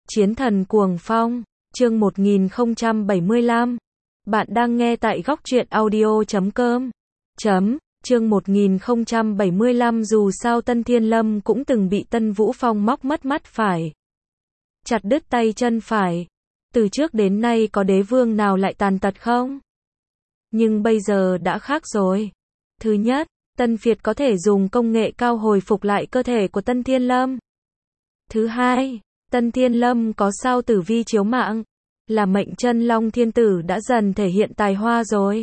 Chiến thần cuồng phong, chương 1075. Bạn đang nghe tại góc truyện audio.com. Chương 1075. Dù sao Tân Thiên Lâm cũng từng bị Tân Vũ Phong móc mất mắt phải, chặt đứt tay chân phải. Từ trước đến nay có đế vương nào lại tàn tật không? Nhưng bây giờ đã khác rồi. Thứ nhất, Tân Việt có thể dùng công nghệ cao hồi phục lại cơ thể của Tân Thiên Lâm. Thứ hai, Tân Thiên Lâm có sao tử vi chiếu mạng, là mệnh chân long thiên tử đã dần thể hiện tài hoa rồi.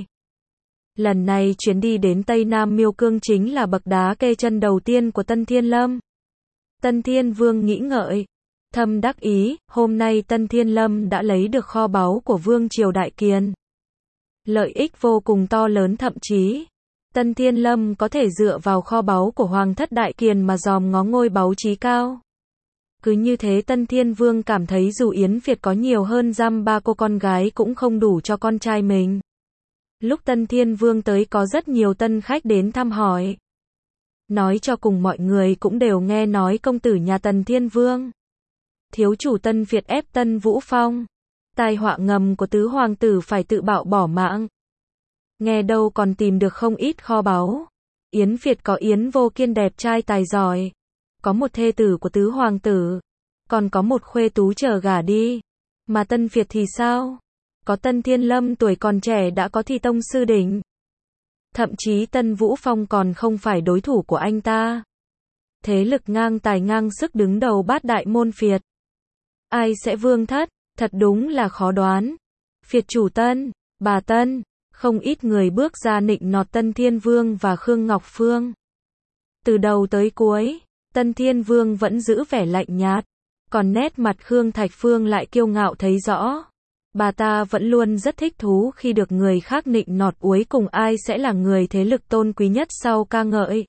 Lần này chuyến đi đến Tây Nam Miêu Cương chính là bậc đá kê chân đầu tiên của Tân Thiên Lâm. Tân Thiên Vương nghĩ ngợi, thầm đắc ý, hôm nay Tân Thiên Lâm đã lấy được kho báu của Vương Triều Đại Kiền. Lợi ích vô cùng to lớn, thậm chí Tân Thiên Lâm có thể dựa vào kho báu của Hoàng thất Đại Kiền mà dòm ngó ngôi báu chí cao. Cứ như thế Tân Thiên Vương cảm thấy dù Yến Việt có nhiều hơn dăm ba cô con gái cũng không đủ cho con trai mình. Lúc Tân Thiên Vương tới có rất nhiều tân khách đến thăm hỏi. Nói cho cùng mọi người cũng đều nghe nói công tử nhà Tân Thiên Vương, thiếu chủ Tân Việt ép Tân Vũ Phong. Tai họa ngầm của tứ hoàng tử phải tự bạo bỏ mạng. Nghe đâu còn tìm được không ít kho báu. Yến Việt có Yến Vô Kiên đẹp trai tài giỏi, có một thê tử của tứ hoàng tử, còn có một khuê tú chờ gả đi. Mà Tân Việt thì sao? Có Tân Thiên Lâm tuổi còn trẻ đã có thi tông sư đỉnh. Thậm chí Tân Vũ Phong còn không phải đối thủ của anh ta. Thế lực ngang tài ngang sức đứng đầu bát đại môn Việt. Ai sẽ vương thất? Thật đúng là khó đoán. Việt chủ Tân, bà Tân, không ít người bước ra nịnh nọt Tân Thiên Vương và Khương Ngọc Phương. Từ đầu tới cuối, Tân Thiên Vương vẫn giữ vẻ lạnh nhạt, còn nét mặt Khương Thạch Phương lại kiêu ngạo thấy rõ. Bà ta vẫn luôn rất thích thú khi được người khác nịnh nọt uấy cùng ai sẽ là người thế lực tôn quý nhất sau ca ngợi.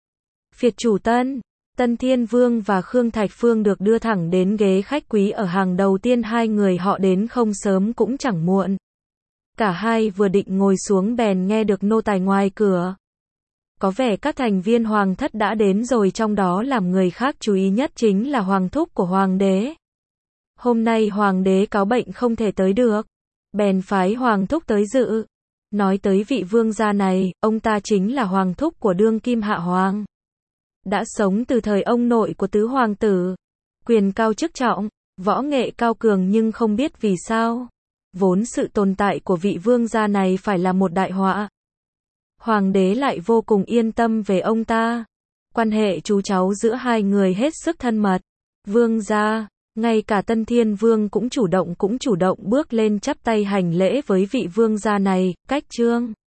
Việt chủ Tân, Tân Thiên Vương và Khương Thạch Phương được đưa thẳng đến ghế khách quý ở hàng đầu tiên, hai người họ đến không sớm cũng chẳng muộn. Cả hai vừa định ngồi xuống bèn nghe được nô tài ngoài cửa. Có vẻ các thành viên hoàng thất đã đến rồi, trong đó làm người khác chú ý nhất chính là hoàng thúc của hoàng đế. Hôm nay hoàng đế cáo bệnh không thể tới được, bèn phái hoàng thúc tới dự. Nói tới vị vương gia này, ông ta chính là hoàng thúc của đương kim hạ hoàng. Đã sống từ thời ông nội của tứ hoàng tử, quyền cao chức trọng, võ nghệ cao cường, nhưng không biết vì sao, vốn sự tồn tại của vị vương gia này phải là một đại họa. Hoàng đế lại vô cùng yên tâm về ông ta. Quan hệ chú cháu giữa hai người hết sức thân mật. Vương gia, ngay cả Tân Thiên Vương cũng chủ động bước lên chắp tay hành lễ với vị vương gia này. Cách trương